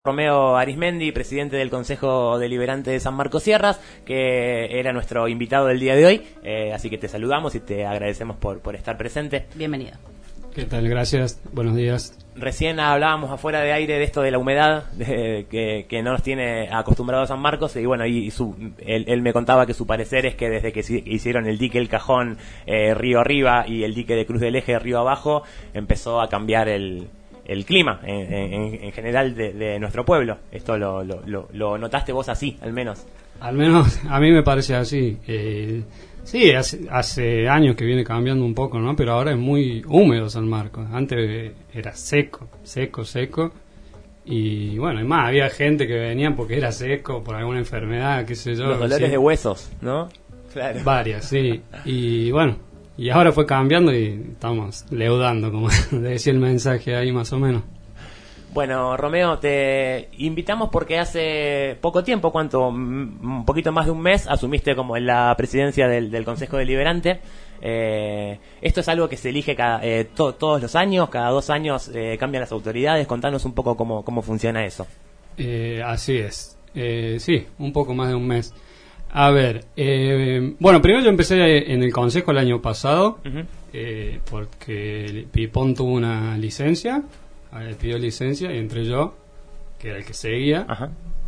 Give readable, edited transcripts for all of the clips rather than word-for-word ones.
Romeo Arismendi, presidente del Consejo Deliberante de San Marcos Sierras, que era nuestro invitado del día de hoy, así que te saludamos y te agradecemos por estar presente. Bienvenido. ¿Qué tal? Gracias, buenos días. Recién hablábamos afuera de aire de esto de la humedad, que no nos tiene acostumbrados a San Marcos, y bueno, él me contaba que su parecer es que desde que hicieron el dique El Cajón río arriba y el dique de Cruz del Eje río abajo, empezó a cambiar el clima en general de nuestro pueblo. Esto lo notaste vos así, al menos. Al menos a mí me parece así. Sí, hace años que viene cambiando un poco, ¿no? Pero ahora es muy húmedo San Marcos. Antes era seco. Y bueno, además había gente que venía porque era seco, por alguna enfermedad, qué sé yo. Los dolores de huesos, ¿no? Claro. Varias, sí. Y bueno, y ahora fue cambiando y estamos leudando, como decía el mensaje ahí más o menos. Bueno, Romeo, te invitamos porque hace poco tiempo, un poquito más de un mes, asumiste como en la presidencia del Consejo Deliberante. Esto es algo que se elige todos los años, cada 2 años cambian las autoridades. Contanos un poco cómo funciona eso. Así es, sí, un poco más de un mes. A ver, bueno, primero yo empecé en el Consejo el año pasado, porque Pipón tuvo una licencia. Pidió licencia y entré yo, que era el que seguía. Ajá.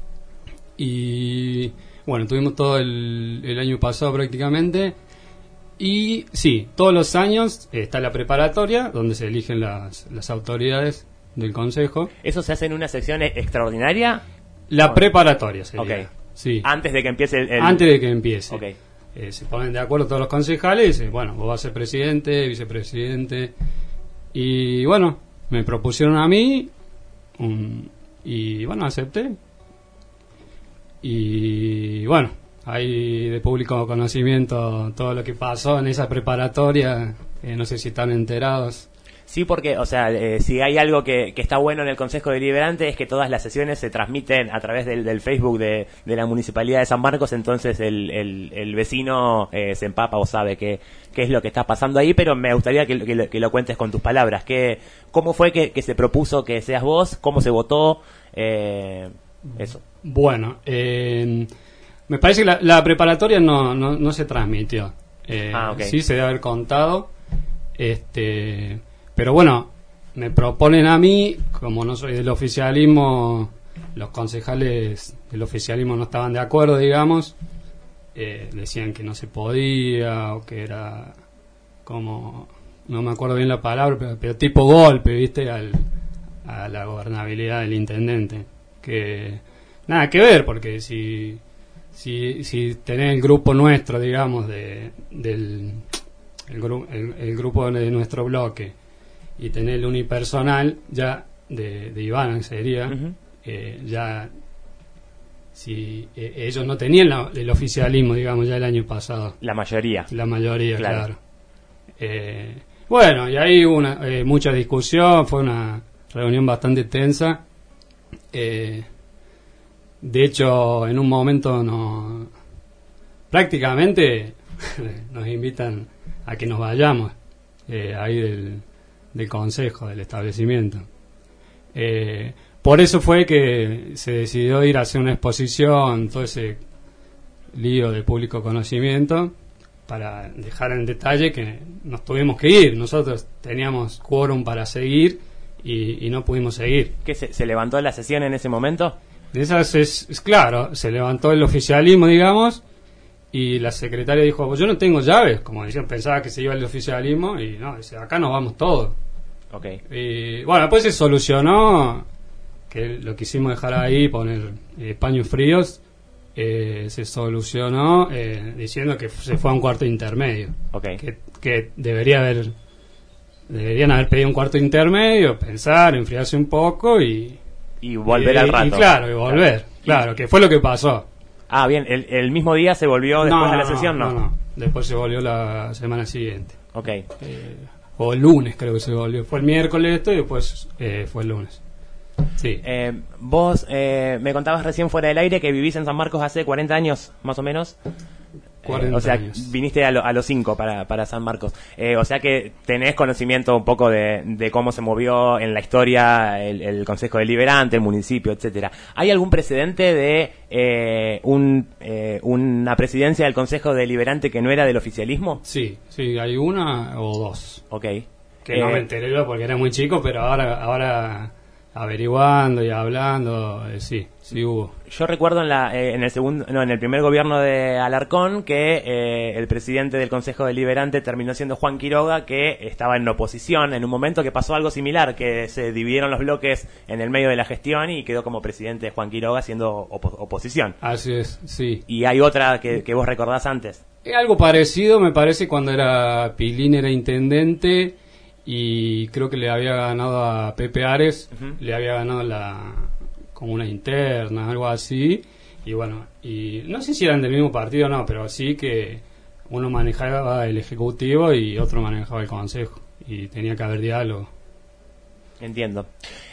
Y bueno, tuvimos todo el año pasado prácticamente. Y sí, todos los años está la preparatoria, donde se eligen las autoridades del consejo. ¿Eso se hace en una sección extraordinaria? La preparatoria sería. Okay. Sí. Antes de que empiece Antes de que empiece. Okay. Se ponen de acuerdo todos los concejales y dicen, bueno, vos vas a ser presidente, vicepresidente. Y bueno, me propusieron a mí y bueno, acepté. Y bueno, hay de público conocimiento todo lo que pasó en esa preparatoria, no sé si están enterados. Sí, porque, o sea, si hay algo que está bueno en el Consejo Deliberante es que todas las sesiones se transmiten a través del Facebook de la Municipalidad de San Marcos, entonces el vecino se empapa o sabe qué es lo que está pasando ahí, pero me gustaría que lo cuentes con tus palabras. ¿Cómo fue que se propuso que seas vos? ¿Cómo se votó? Eso. Bueno, me parece que la preparatoria no se transmitió. Okay. Sí se debe haber contado. Pero bueno, me proponen a mí, como no soy del oficialismo, los concejales del oficialismo no estaban de acuerdo, digamos. Decían que no se podía, o que era como, no me acuerdo bien la palabra, pero tipo golpe, ¿viste? A la gobernabilidad del intendente. Que nada que ver, porque si tenés el grupo nuestro, digamos, el grupo de nuestro bloque, y tener el unipersonal ya de Iván sería, ya si ellos no tenían el oficialismo, digamos, ya el año pasado. La mayoría, claro. Bueno, y ahí hubo mucha discusión, fue una reunión bastante tensa. De hecho, en un momento prácticamente nos invitan a que nos vayamos ahí del consejo, del establecimiento. Por eso fue que se decidió ir a hacer una exposición, todo ese lío de público conocimiento, para dejar en detalle que nos tuvimos que ir. Nosotros teníamos quórum para seguir y no pudimos seguir. ¿Qué se levantó la sesión en ese momento? Esas es claro, se levantó el oficialismo, digamos, y la secretaria dijo, pues yo no tengo llaves, como decían, pensaba que se iba el oficialismo, y no, dice, acá nos vamos todos. Okay. Y bueno, después se solucionó, que lo quisimos dejar ahí, poner paños fríos, se solucionó diciendo que se fue a un cuarto intermedio. Okay. Que deberían haber pedido un cuarto intermedio, pensar, enfriarse un poco y volver al rato. Y claro, y volver, claro, que fue lo que pasó. Ah, bien, el mismo día se volvió después de la sesión, ¿no? No, después se volvió la semana siguiente. Okay. O el lunes creo que se volvió. Fue el miércoles esto y después fue el lunes. Sí. Vos me contabas recién fuera del aire que vivís en San Marcos hace 40 años, más o menos. 40 o sea, años. viniste a los 5 para San Marcos. O sea que tenés conocimiento un poco de cómo se movió en la historia el Consejo Deliberante, el municipio, etcétera. ¿Hay algún precedente de una presidencia del Consejo Deliberante que no era del oficialismo? Sí, hay una o dos. Ok. Que no me enteré yo porque era muy chico, pero ahora averiguando y hablando, sí hubo. Yo recuerdo en el primer gobierno de Alarcón que el presidente del Consejo Deliberante terminó siendo Juan Quiroga, que estaba en oposición en un momento que pasó algo similar, que se dividieron los bloques en el medio de la gestión y quedó como presidente Juan Quiroga siendo oposición. Así es, sí. ¿Y hay otra que vos recordás antes? Algo parecido me parece cuando Pilín era intendente y creo que le había ganado a Pepe Ares, le había ganado como una interna, algo así, y bueno, y no sé si eran del mismo partido o no, pero sí que uno manejaba el ejecutivo y otro manejaba el consejo, y tenía que haber diálogo. Entiendo.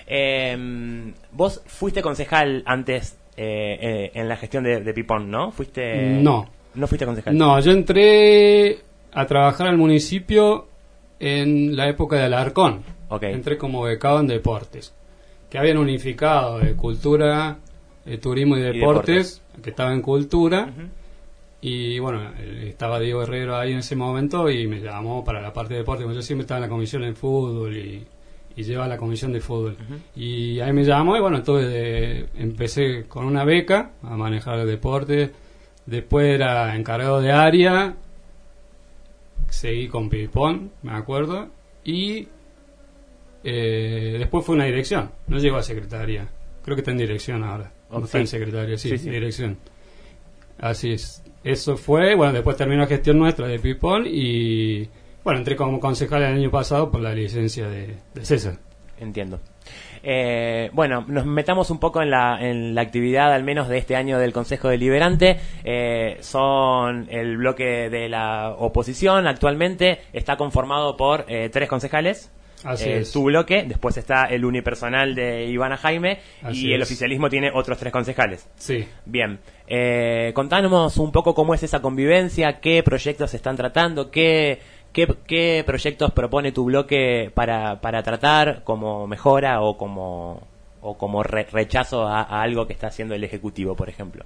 Vos fuiste concejal antes en la gestión de Pipón, ¿no? ¿No fuiste concejal? No, yo entré a trabajar al municipio en la época de Alarcón. Okay. Entré como becado en deportes, que habían unificado de cultura, turismo y deportes, que estaba en cultura. Y bueno, estaba Diego Herrero ahí en ese momento y me llamó para la parte de deportes. Yo siempre estaba en la comisión de fútbol y llevaba la comisión de fútbol. Y ahí me llamó y bueno, entonces empecé con una beca a manejar el deporte. Después era encargado de área. Seguí con Pipón, me acuerdo, y después fue una dirección, no llegó a secretaría, creo que está en dirección ahora, no está en secretaría, sí, dirección. Así es, eso fue, bueno, después terminó la gestión nuestra de Pipón y, bueno, entré como concejal el año pasado por la licencia de César. Entiendo. Bueno, nos metamos un poco en la actividad al menos de este año del Consejo Deliberante. Son el bloque de la oposición actualmente, está conformado por 3 concejales. Así es. Tu bloque, después está el unipersonal de Ivana Jaime. Así y el oficialismo tiene otros 3 concejales. Sí. Bien, contanos un poco cómo es esa convivencia, qué proyectos se están tratando, ¿Qué proyectos propone tu bloque para tratar como mejora o como rechazo a algo que está haciendo el Ejecutivo, por ejemplo?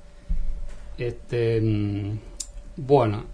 Bueno,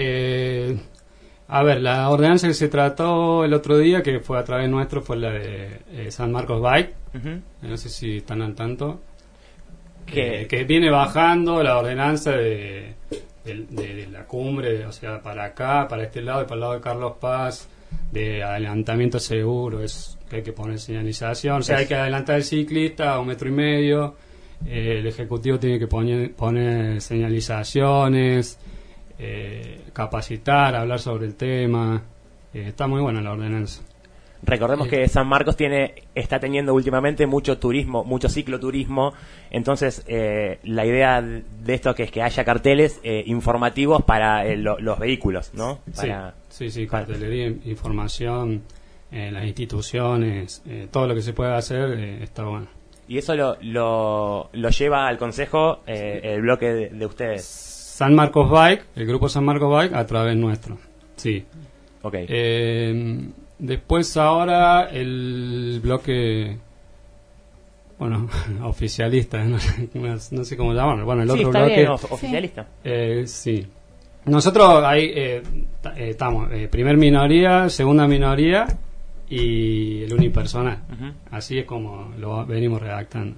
a ver, la ordenanza que se trató el otro día, que fue a través nuestro, fue la de San Marcos Bike. No sé si están al tanto. Que viene bajando la ordenanza de la cumbre, o sea, para acá, para este lado y para el lado de Carlos Paz, de adelantamiento seguro, es que hay que poner señalización, o sea, hay que adelantar al ciclista a 1,5 metros, el ejecutivo tiene que poner señalizaciones, capacitar, hablar sobre el tema, está muy buena la ordenanza. Recordemos que San Marcos está teniendo últimamente mucho turismo, mucho cicloturismo, entonces la idea de esto que es que haya carteles informativos para los vehículos, ¿no? Sí, cartelería, información, las instituciones, todo lo que se pueda hacer está bueno. ¿Y eso lo lleva al Consejo el bloque de ustedes? San Marcos Bike, el grupo San Marcos Bike, a través nuestro, sí. Okay. Después ahora el bloque, bueno, oficialista, no sé cómo llamarlo. Bueno, el otro bloque. Bien, oficialista. Sí. Nosotros ahí estamos, primer minoría, segunda minoría y el unipersonal. Así es como lo venimos redactando.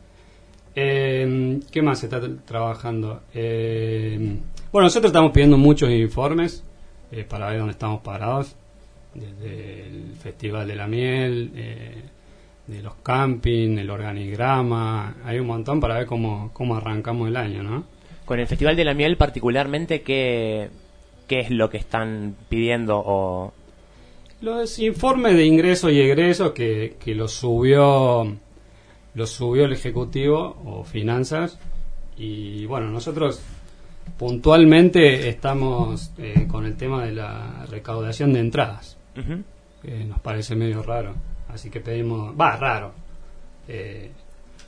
¿Qué más se está trabajando? Bueno, nosotros estamos pidiendo muchos informes para ver dónde estamos parados. Desde el Festival de la Miel, de los campings, el organigrama, hay un montón para ver cómo arrancamos el año, ¿no? Con el Festival de la Miel particularmente, ¿qué es lo que están pidiendo? Los informes de ingresos y egresos que los subió el Ejecutivo o Finanzas, y bueno, nosotros puntualmente estamos con el tema de la recaudación de entradas. Nos parece medio raro, así que pedimos, raro,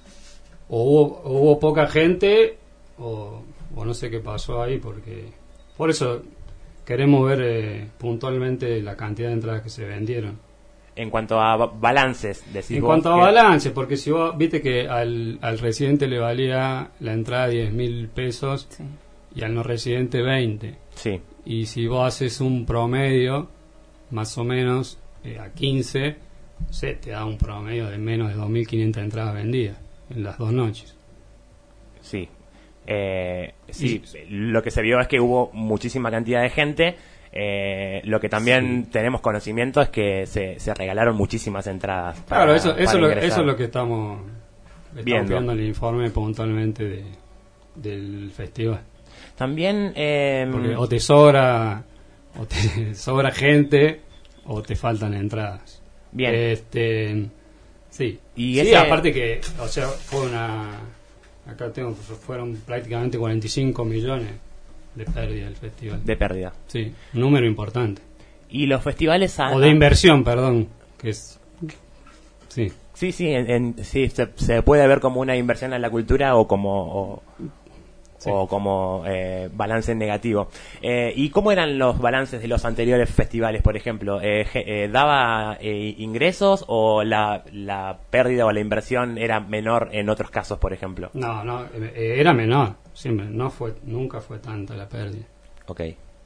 o hubo poca gente o no sé qué pasó ahí porque Por eso queremos ver puntualmente la cantidad de entradas que se vendieron. En cuanto a balances, decís En vos cuanto a que- balance, porque si vos viste que al residente le valía la entrada 10.000 pesos Sí. y al no residente 20. Sí, Y si vos haces un promedio, más o menos, a 15, te da un promedio de menos de 2.500 entradas vendidas en las 2 noches. sí. Sí, lo que se vio es que hubo muchísima cantidad de gente. Lo que también tenemos conocimiento es que se regalaron muchísimas entradas. Claro, eso para es ingresar. lo que estamos Viendo. viendo el informe puntualmente del festival. También, Porque o te sobra gente o te faltan entradas. bien. Sí. Y Sí, ese- aparte que, o sea, acá fueron prácticamente 45 millones de pérdida del festival. De pérdida. Sí, un número importante. Y los festivales... O de inversión, perdón, que es... Sí. Sí, sí, sí, se puede ver como una inversión en la cultura o como Sí. o como balance negativo. ¿Y cómo eran los balances de los anteriores festivales, por ejemplo? ¿Daba ingresos o la pérdida o la inversión era menor en otros casos, por ejemplo? No, era menor, siempre, nunca fue tanta la pérdida. Ok.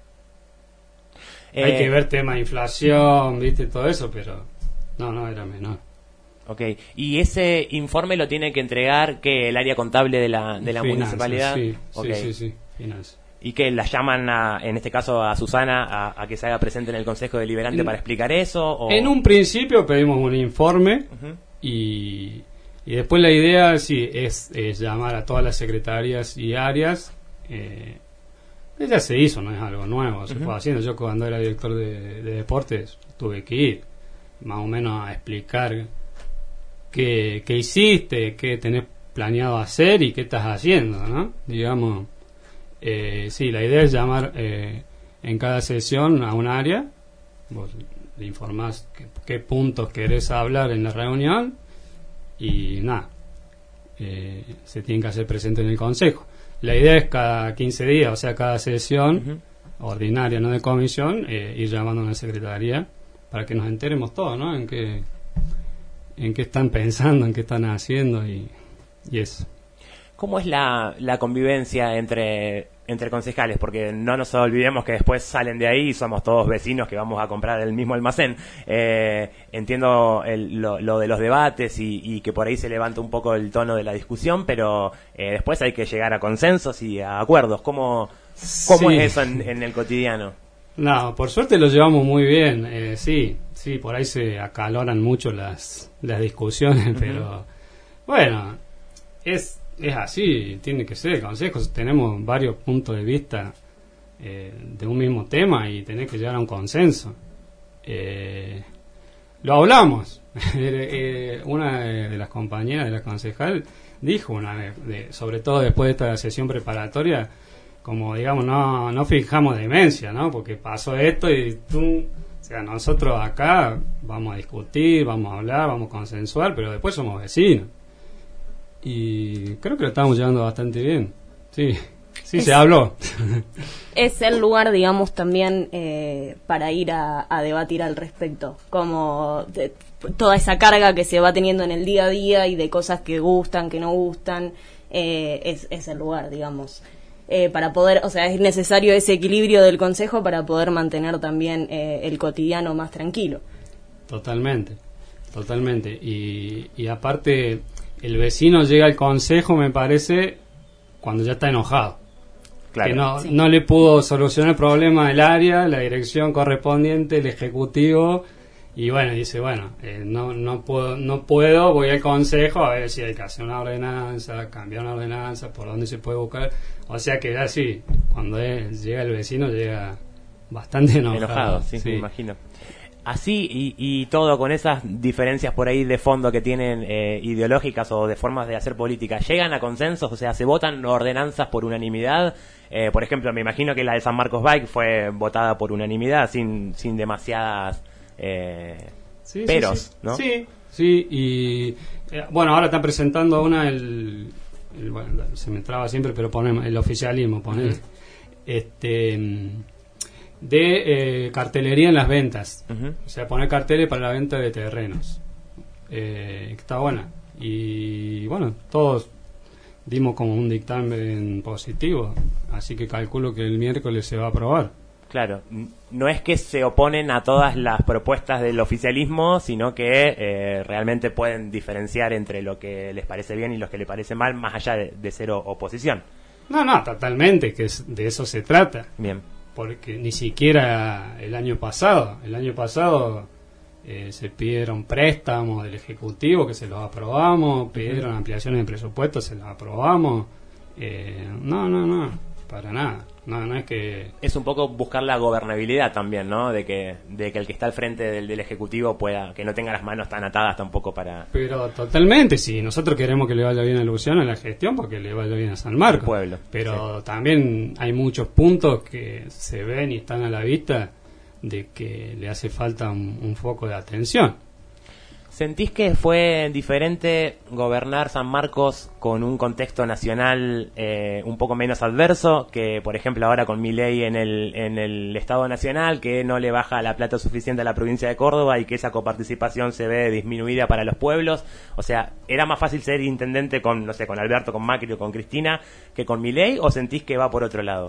Hay que ver tema de inflación, viste, todo eso, pero no, era menor. Ok. ¿Y ese informe lo tiene que entregar que el área contable de la Finanzas, municipalidad? Sí, Ok. sí, finanzas. ¿Y que la llaman, en este caso, a Susana a que se haga presente en el Consejo Deliberante para explicar eso? O... En un principio pedimos un informe Ujú. y después la idea sí es llamar a todas las secretarías y áreas. Ya se hizo, no es algo nuevo, se fue haciendo. Yo cuando era director de deportes tuve que ir más o menos a explicar qué hiciste, qué tenés planeado hacer y qué estás haciendo, ¿no? Digamos, sí, la idea es llamar en cada sesión a un área, vos le informás qué puntos querés hablar en la reunión y nada, se tienen que hacer presente en el consejo. La idea es cada 15 días, o sea, cada sesión ordinaria, no de comisión, ir llamando a una secretaría para que nos enteremos todos, ¿no? En qué están pensando, en qué están haciendo y eso. ¿Cómo es la convivencia entre concejales? Porque no nos olvidemos que después salen de ahí y somos todos vecinos que vamos a comprar el mismo almacén. Entiendo lo de los debates y que por ahí se levanta un poco el tono de la discusión, pero después hay que llegar a consensos y a acuerdos. ¿Cómo Sí. es eso en el cotidiano? No, por suerte lo llevamos muy bien. Sí, por ahí se acaloran mucho las discusiones, pero bueno, es así, tiene que ser. Consejos, tenemos varios puntos de vista de un mismo tema y tenés que llegar a un consenso. Lo hablamos. Una de las compañeras de la concejal dijo una vez, sobre todo después de esta sesión preparatoria, como digamos, no fijamos demencia, ¿no? Porque pasó esto y tú, o sea, nosotros acá vamos a discutir, vamos a hablar, vamos a consensuar, pero después somos vecinos. Y creo que lo estamos llevando bastante bien. Sí, se habló. Es el lugar, digamos, también para ir a debatir al respecto, como toda esa carga que se va teniendo en el día a día y de cosas que gustan, que no gustan, es el lugar, digamos. Para poder, o sea, es necesario ese equilibrio del consejo para poder mantener también el cotidiano más tranquilo. Totalmente. Y aparte, el vecino llega al consejo, me parece, cuando ya está enojado. Claro. Que no le pudo solucionar el problema del área, la dirección correspondiente, el ejecutivo, y bueno, dice, no puedo, voy al consejo a ver si hay que hacer una ordenanza, cambiar una ordenanza, por dónde se puede buscar. O sea que ya sí, cuando llega el vecino llega bastante enojado. Sí, me imagino. Así y todo con esas diferencias por ahí de fondo que tienen ideológicas o de formas de hacer política, ¿llegan a consensos? O sea, ¿se votan ordenanzas por unanimidad? Por ejemplo, me imagino que la de San Marcos Bike fue votada por unanimidad, sin demasiadas peros, ¿no? Sí, y bueno, ahora están presentando una, bueno, se me traba siempre, pero ponemos el oficialismo, de cartelería en las ventas. Ujú. O sea, poner carteles para la venta de terrenos. Está buena. Y bueno, todos dimos como un dictamen positivo, así que calculo que el miércoles se va a aprobar. Claro, no es que se oponen a todas las propuestas del oficialismo, sino que realmente pueden diferenciar entre lo que les parece bien y lo que les parece mal, más allá de ser oposición. No, totalmente, de eso se trata. Bien. Porque ni siquiera el año pasado se pidieron préstamos del Ejecutivo, que se los aprobamos, pidieron ampliaciones de presupuesto, se los aprobamos. No, para nada. No es que... Es un poco buscar la gobernabilidad también, ¿no? De que el que está al frente del Ejecutivo pueda, que no tenga las manos tan atadas tampoco para... Pero totalmente, sí, nosotros queremos que le vaya bien a Luciano en la gestión, porque le vaya bien a San Marcos. Al pueblo, pero también hay muchos puntos que se ven y están a la vista de que le hace falta un foco de atención. ¿Sentís que fue diferente gobernar San Marcos con un contexto nacional un poco menos adverso que, por ejemplo, ahora con Milei en el Estado Nacional, que no le baja la plata suficiente a la provincia de Córdoba y que esa coparticipación se ve disminuida para los pueblos? O sea, ¿era más fácil ser intendente con, no sé, con Alberto, con Macri o con Cristina que con Milei, o sentís que va por otro lado?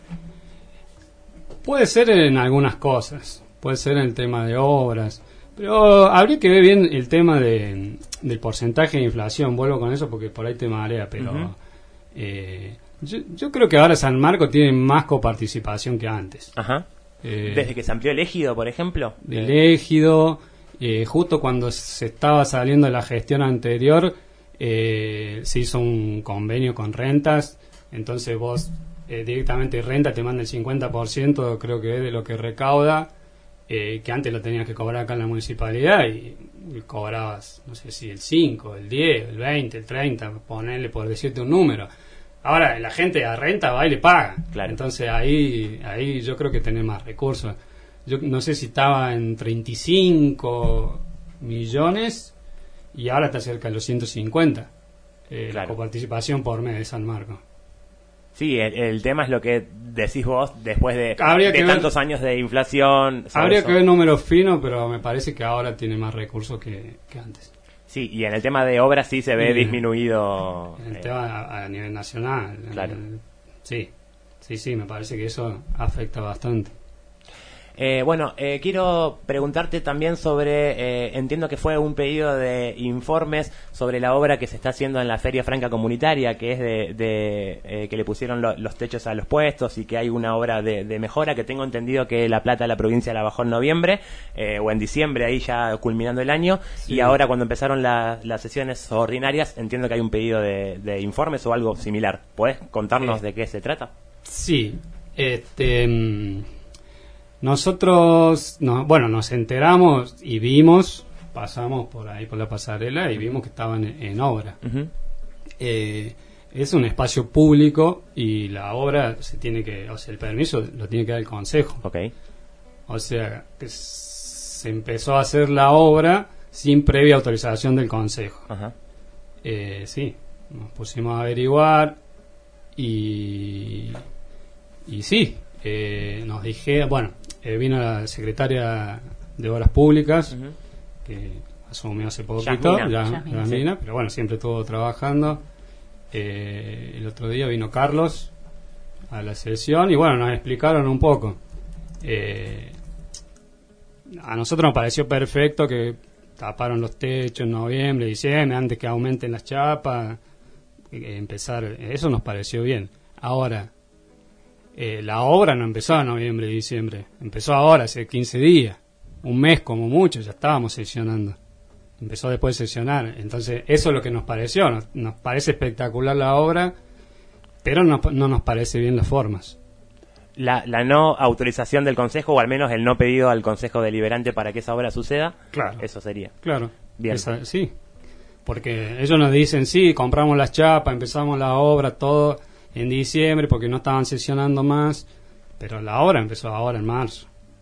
Puede ser en algunas cosas, puede ser en el tema de obras. Pero habría que ver bien el tema del porcentaje de inflación. Vuelvo con eso porque por ahí te marea, pero yo creo que ahora San Marcos tiene más coparticipación que antes. Ajá. ¿Desde que se amplió el ejido, por ejemplo? El ejido, justo cuando se estaba saliendo de la gestión anterior, se hizo un convenio con rentas. Entonces vos directamente renta te manda el 50%, creo que es de lo que recauda. Que antes lo tenías que cobrar acá en la municipalidad y cobrabas, no sé si el 5, el 10, el 20, el 30, ponerle por decirte un número. Ahora la gente a renta va y le paga. Claro. Entonces ahí yo creo que tenés más recursos. Yo no sé si estaba en 35 millones y ahora está cerca de los 150. Claro. La coparticipación por mes de San Marcos. Sí, el tema es lo que decís vos después de que tantos años de inflación. Habría eso. que ver números finos, pero me parece que ahora tiene más recursos que antes. Sí, y en el tema de obras sí se ve disminuido. En el tema a nivel nacional. Claro. Sí, me parece que eso afecta bastante. Quiero preguntarte también sobre, entiendo que fue un pedido de informes sobre la obra que se está haciendo en la Feria Franca Comunitaria, que es que le pusieron los techos a los puestos y que hay una obra de mejora, que tengo entendido que la plata la provincia la bajó en noviembre o en diciembre, ahí ya culminando el año, sí. Y ahora cuando empezaron las sesiones ordinarias entiendo que hay un pedido de informes o algo similar. ¿Podés contarnos de qué se trata? Sí, nosotros, nos enteramos y pasamos por ahí por la pasarela y vimos que estaban en obra. Uh-huh. Es un espacio público y la obra el permiso lo tiene que dar el consejo. Okay. O sea, que se empezó a hacer la obra sin previa autorización del consejo. Uh-huh. Sí, nos pusimos a averiguar y sí, nos dije, vino la secretaria de Obras Públicas, uh-huh. que asumió hace poquito, Yasmina, pero bueno, siempre estuvo trabajando. El otro día vino Carlos a la sesión y nos explicaron un poco. A nosotros nos pareció perfecto que taparon los techos en noviembre, diciembre, antes que aumenten las chapas, eso nos pareció bien. Ahora, la obra no empezó en noviembre y diciembre, empezó ahora, hace 15 días, un mes como mucho, ya estábamos sesionando. Empezó después de sesionar, entonces eso es lo que nos pareció, nos parece espectacular la obra, pero no nos parece bien las formas. La no autorización del Consejo, o al menos el no pedido al Consejo Deliberante para que esa obra suceda, claro, eso sería. Claro, bien. Sí, porque ellos nos dicen, sí, compramos las chapas, empezamos la obra, todo en diciembre porque no estaban sesionando más, pero la obra empezó ahora en marzo.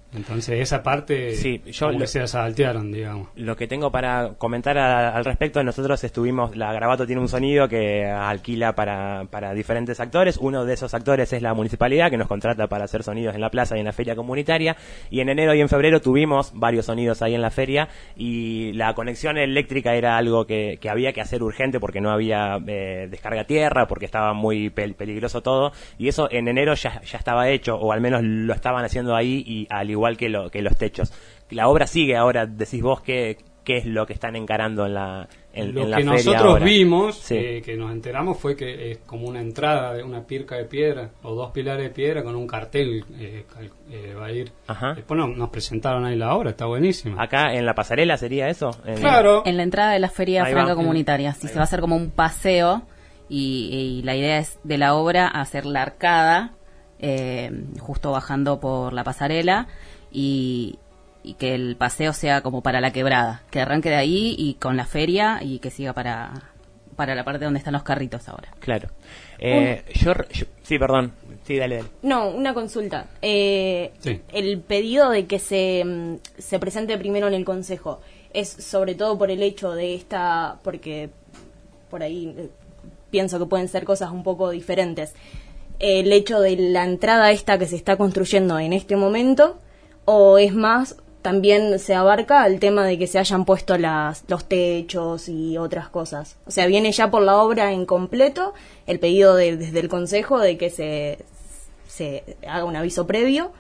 Entonces esa parte Sí, como que se la saltearon, digamos. Lo que tengo para comentar al respecto, nosotros la Garabato tiene un sonido que alquila para diferentes actores. Uno de esos actores es la municipalidad, que nos contrata para hacer sonidos en la plaza y en la feria comunitaria. Y en enero y en febrero tuvimos varios sonidos ahí en la feria, y la conexión eléctrica era algo que había que hacer urgente porque no había descarga a tierra, porque estaba muy peligroso todo. Y eso en enero ya estaba hecho, o al menos lo estaban haciendo ahí, y al igual que los techos. La obra sigue ahora, decís vos, ¿qué es lo que están encarando en la Lo en la que feria nosotros ahora? vimos, Sí. que nos enteramos, fue que es como una entrada de una pirca de piedra o 2 pilares de piedra con un cartel va a ir. Ajá. Después nos presentaron ahí la obra, está buenísima. Acá en la pasarela sería eso. Claro. En la entrada de la feria Ahí va. franca comunitaria. Sí, Ahí se va a hacer como un paseo y la idea es de la obra hacer la arcada justo bajando por la pasarela y que el paseo sea como para la quebrada, que arranque de ahí y con la feria y que siga para la parte donde están los carritos ahora. Claro. Sí, perdón. Sí, dale. No, una consulta. Sí. El pedido de que se presente primero en el Consejo es sobre todo por el hecho de porque por ahí pienso que pueden ser cosas un poco diferentes. El hecho de la entrada esta que se está construyendo en este momento, o es más, también se abarca el tema de que se hayan puesto los techos y otras cosas. O sea, viene ya por la obra en completo el pedido desde el Consejo de que se haga un aviso previo,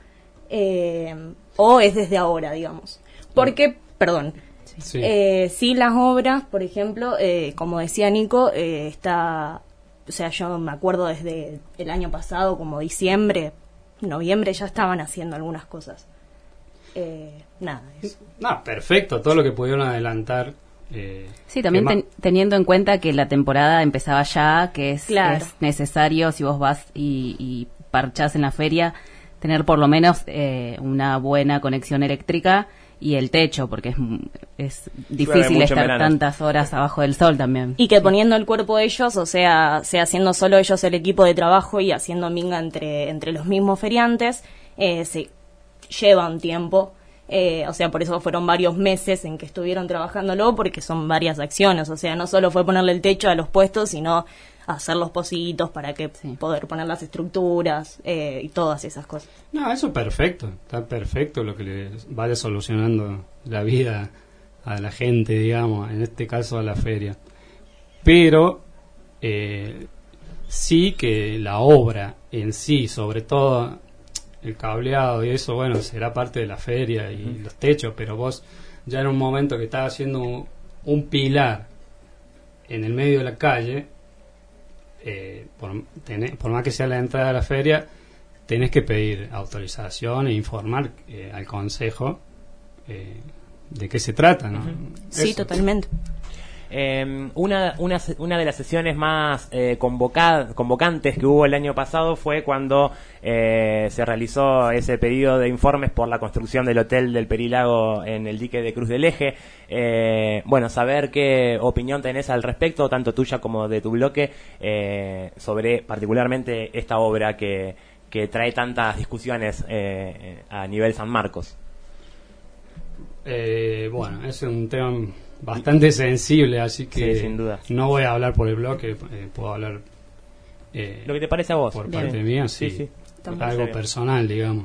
o es desde ahora, digamos. Porque, perdón, Sí. sí, las obras, por ejemplo, como decía Nico, o sea, yo me acuerdo desde el año pasado, como diciembre, noviembre, ya estaban haciendo algunas cosas. Nada, eso. No, perfecto, todo lo que pudieron adelantar. Sí, también teniendo en cuenta que la temporada empezaba ya, que es necesario, si vos vas y parchás en la feria, tener por lo menos una buena conexión eléctrica y el techo, porque es difícil estar tantas horas abajo del sol también. Y que poniendo el cuerpo de ellos, o sea haciendo solo ellos el equipo de trabajo y haciendo minga entre los mismos feriantes, se lleva un tiempo. O sea, por eso fueron varios meses en que estuvieron trabajándolo, porque son varias acciones. O sea, no solo fue ponerle el techo a los puestos, sino hacer los pocitos para que poder poner las estructuras y todas esas cosas. No, eso es perfecto, está perfecto lo que le vaya solucionando la vida a la gente, digamos, en este caso a la feria. Pero sí que la obra en sí, sobre todo el cableado y eso, bueno, será parte de la feria y los techos, pero vos ya en un momento que estás haciendo un pilar en el medio de la calle, por más que sea la entrada de la feria, tenés que pedir autorización e informar al consejo de qué se trata, ¿no? Sí, Eso. totalmente. Una de las sesiones más convocantes que hubo el año pasado fue cuando se realizó ese pedido de informes por la construcción del hotel del Perilago en el dique de Cruz del Eje. Bueno, saber qué opinión tenés al respecto, tanto tuya como de tu bloque, sobre particularmente esta obra que trae tantas discusiones a nivel San Marcos. Bueno, es un tema bastante sensible, así que sí, sin duda. No voy a hablar por el bloque, puedo hablar lo que te parece a vos. por parte mía, sí. Algo personal, digamos.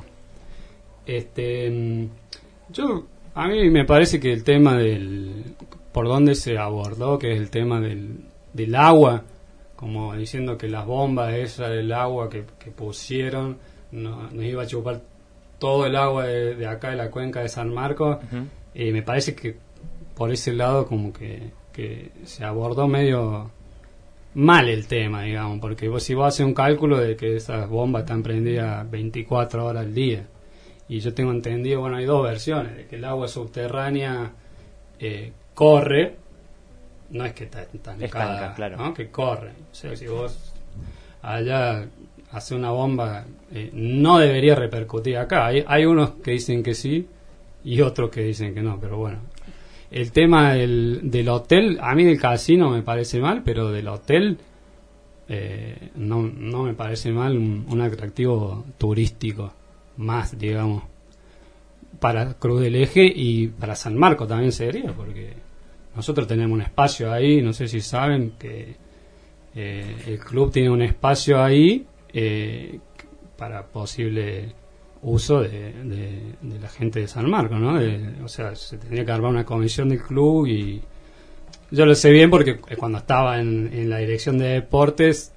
A mí me parece que el tema por donde se abordó, que es el tema del agua, como diciendo que las bombas esas del agua que pusieron nos iba a chupar todo el agua de acá de la cuenca de San Marcos. Me parece que por ese lado como que se abordó medio mal el tema, digamos, porque si vos haces un cálculo de que esas bombas están prendidas 24 horas al día, y yo tengo entendido, bueno, hay dos versiones, de que el agua subterránea corre, no es que está estancada, claro, ¿no? Que corre. O sea, si vos allá haces una bomba, no debería repercutir acá. Hay unos que dicen que sí y otros que dicen que no, pero bueno. El tema del hotel, a mí del casino me parece mal, pero del hotel no me parece mal, un atractivo turístico más, digamos. para Cruz del Eje y para San Marcos también sería, porque nosotros tenemos un espacio ahí, no sé si saben que el club tiene un espacio ahí para posible uso de la gente de San Marcos, ¿no? O sea, se tendría que armar una comisión del club y yo lo sé bien porque cuando estaba en la dirección de deportes,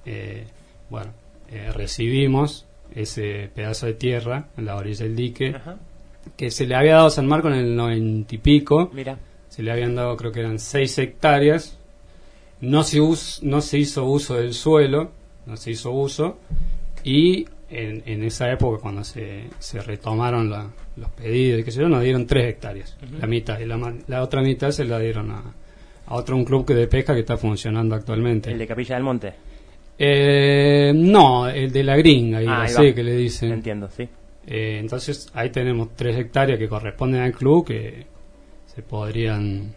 recibimos ese pedazo de tierra en la orilla del dique. Ajá. Que se le había dado a San Marcos en el 90 y pico. Mira. Se le habían dado, creo que eran 6 hectáreas. No se hizo uso del suelo, y en esa época cuando se retomaron los pedidos y qué sé yo, nos dieron 3 hectáreas, la mitad, y la otra mitad se la dieron a un club de pesca que está funcionando actualmente. ¿El de Capilla del Monte? No, el de la Gringa, que le dicen. Entiendo, sí. Entonces ahí tenemos 3 hectáreas que corresponden al club que se podrían...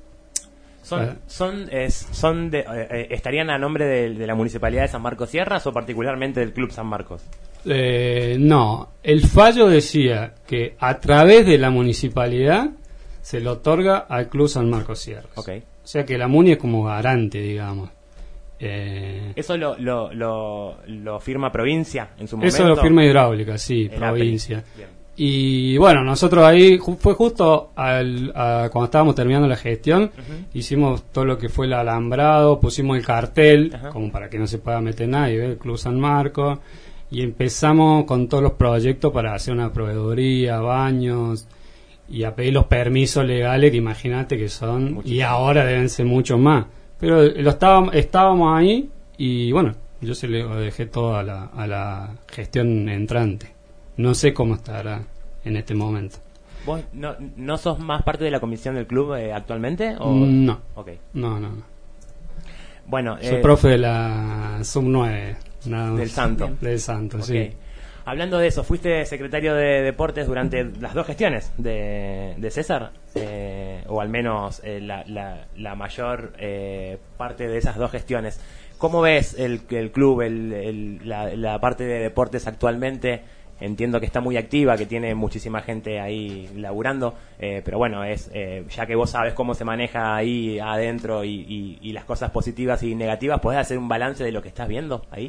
¿Estarían a nombre de la Municipalidad de San Marcos Sierras o particularmente del Club San Marcos? No, el fallo decía que a través de la Municipalidad se le otorga al Club San Marcos Sierras. Okay. O sea que la MUNI es como garante, digamos. ¿Eso lo firma provincia en su momento? Eso lo firma Hidráulica, sí, provincia. Y bueno, nosotros ahí fue justo cuando estábamos terminando la gestión, hicimos todo lo que fue el alambrado, pusimos el cartel, como para que no se pueda meter nadie, el Club San Marcos, y empezamos con todos los proyectos para hacer una proveeduría, baños, y a pedir los permisos legales, que imagínate que son, muchísimo. Y ahora deben ser mucho más. Pero estábamos ahí y bueno, yo se lo dejé todo a la gestión entrante. No sé cómo estará en este momento. ¿Vos no sos más parte de la comisión del club actualmente? ¿O? No. Okay. No. Bueno, soy profe de la Sub-9. Del Santo. Del Santo, okay. Sí. Hablando de eso, ¿fuiste secretario de Deportes durante las 2 gestiones de César? O al menos la mayor parte de esas 2 gestiones. ¿Cómo ves el club, la parte de deportes actualmente? Entiendo que está muy activa, que tiene muchísima gente ahí laburando, pero bueno, ya que vos sabes cómo se maneja ahí adentro y las cosas positivas y negativas, ¿podés hacer un balance de lo que estás viendo ahí?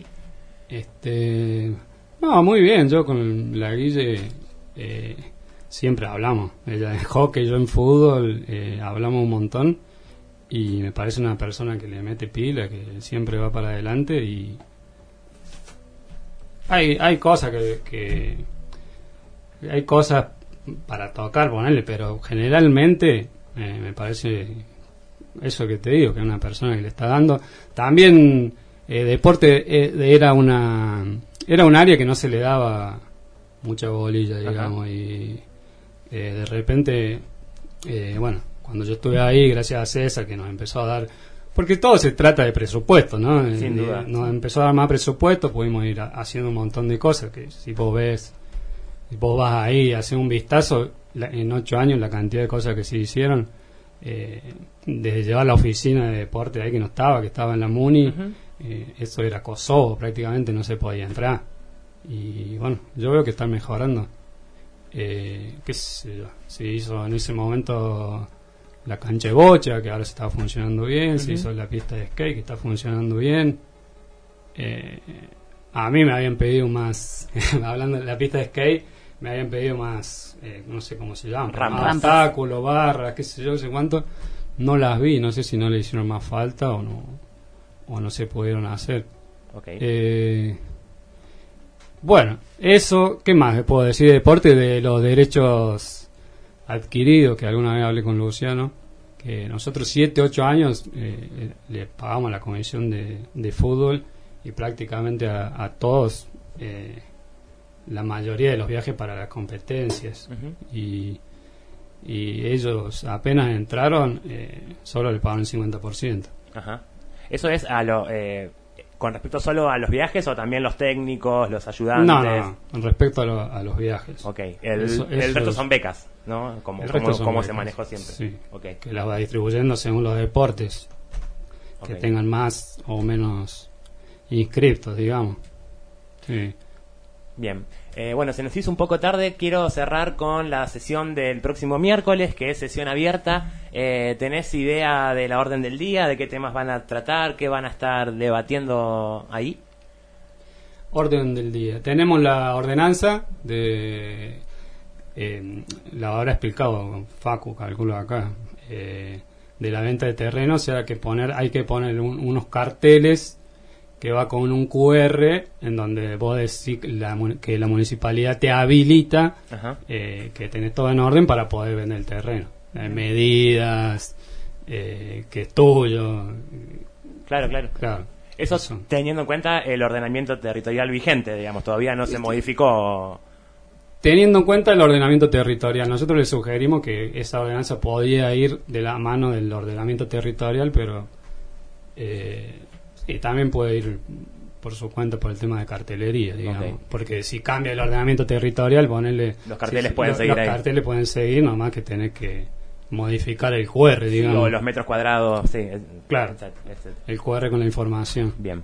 No, muy bien. Yo con la Guille siempre hablamos. Ella en hockey, yo en fútbol, hablamos un montón y me parece una persona que le mete pila, que siempre va para adelante y hay cosas que hay cosas para tocar, ponerle, pero generalmente me parece eso que te digo, que es una persona que le está dando. También deporte era un área que no se le daba mucha bolilla, digamos. Ajá. Y de repente, cuando yo estuve ahí, gracias a César, que nos empezó a dar, porque todo se trata de presupuesto, ¿no? Sin duda. Nos empezó a dar más presupuesto, pudimos ir haciendo un montón de cosas, que si vos vas ahí a hacer un vistazo, en 8 años la cantidad de cosas que se hicieron, desde llevar la oficina de deporte ahí que estaba en la MUNI, eso era Kosovo, prácticamente no se podía entrar. Y bueno, yo veo que están mejorando. Qué sé yo, se hizo en ese momento la cancha de bocha, que ahora se está funcionando bien, se hizo la pista de skate, que está funcionando bien. A mí me habían pedido más, hablando de la pista de skate, me habían pedido más, no sé cómo se llama, obstáculos, barras, qué sé yo, no sé cuánto. No las vi, no sé si no le hicieron más falta o no se pudieron hacer. Okay. Bueno, eso, ¿qué más puedo decir de deporte? De los derechos adquiridos, que alguna vez hablé con Luciano, que nosotros 7, 8 años le pagamos a la comisión de fútbol y prácticamente a todos la mayoría de los viajes para las competencias. Y ellos apenas entraron, solo le pagaron el 50%. Ajá. ¿Eso es con respecto solo a los viajes o también los técnicos, los ayudantes? No, con respecto a los viajes. Ok, el resto son becas, ¿no? Como se manejó siempre. Sí, okay. Que las va distribuyendo según los deportes, que tengan más o menos inscriptos, digamos. Sí. Bien, bueno, se nos hizo un poco tarde. Quiero cerrar con la sesión del próximo miércoles, que es sesión abierta. ¿Tenés idea de la orden del día, de qué temas van a tratar, qué van a estar debatiendo ahí? Orden del día. Tenemos la ordenanza de... la habrá explicado Facu, calculo acá, de la venta de terreno. O sea, hay que poner unos carteles que va con un QR en donde vos decís que la municipalidad te habilita, que tenés todo en orden para poder vender el terreno. Medidas, que es tuyo. Claro. Eso teniendo en cuenta el ordenamiento territorial vigente, digamos, todavía no se modificó. Teniendo en cuenta el ordenamiento territorial, nosotros le sugerimos que esa ordenanza podía ir de la mano del ordenamiento territorial, pero y también puede ir por su cuenta por el tema de cartelería, digamos. Porque si cambia el ordenamiento territorial, ponerle... Los carteles pueden seguir ahí. Los carteles pueden seguir, nomás que tenés que modificar el QR, digamos. O los metros cuadrados, sí. Claro, el QR con la información. Bien.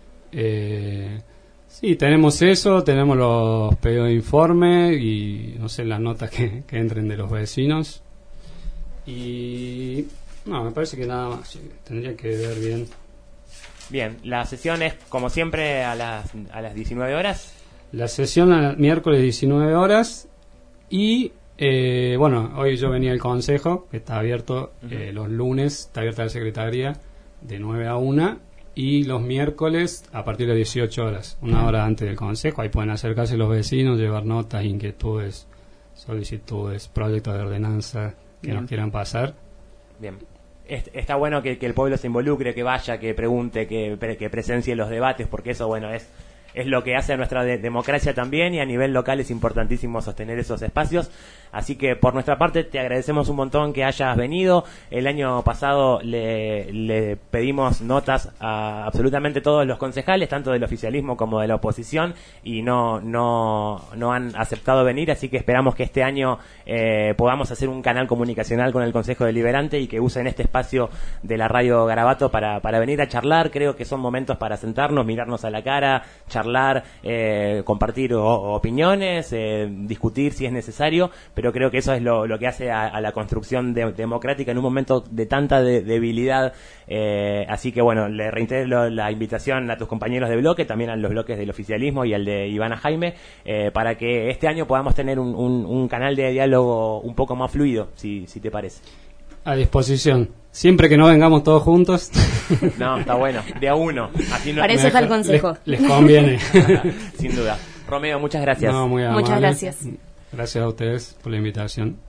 Sí, tenemos eso, tenemos los pedidos de informe y, no sé, las notas que entren de los vecinos. Y... no, me parece que nada más. Tendría que ver bien... Bien, la sesión es como siempre a las 19 horas. La sesión el miércoles 19 horas y bueno, hoy yo venía al consejo, que está abierto los lunes, está abierta la secretaría de 9 a 1 y los miércoles a partir de 18 horas, una hora antes del consejo. Ahí pueden acercarse los vecinos, llevar notas, inquietudes, solicitudes, proyectos de ordenanza que nos quieran pasar. Bien. Está bueno que el pueblo se involucre, que vaya, que pregunte, que presencie los debates, porque eso, bueno, es lo que hace a nuestra democracia también, y a nivel local es importantísimo sostener esos espacios. Así que por nuestra parte te agradecemos un montón que hayas venido. El año pasado le pedimos notas a absolutamente todos los concejales, tanto del oficialismo como de la oposición, y no han aceptado venir, así que esperamos que este año podamos hacer un canal comunicacional con el Consejo Deliberante y que usen este espacio de la Radio Garabato para venir a charlar. Creo que son momentos para sentarnos, mirarnos a la cara, charlar, compartir opiniones, discutir si es necesario, pero creo que eso es lo que hace a la construcción democrática en un momento de tanta debilidad. Así que bueno, le reitero la invitación a tus compañeros de bloque, también a los bloques del oficialismo y al de Ivana Jaime, para que este año podamos tener un canal de diálogo un poco más fluido, si te parece. A disposición. Siempre que no vengamos todos juntos. No, está bueno. De a uno. Así no, para eso está el consejo. Les conviene. Sin duda. Romeo, muchas gracias. No, muy amable. Muchas gracias. Gracias a ustedes por la invitación.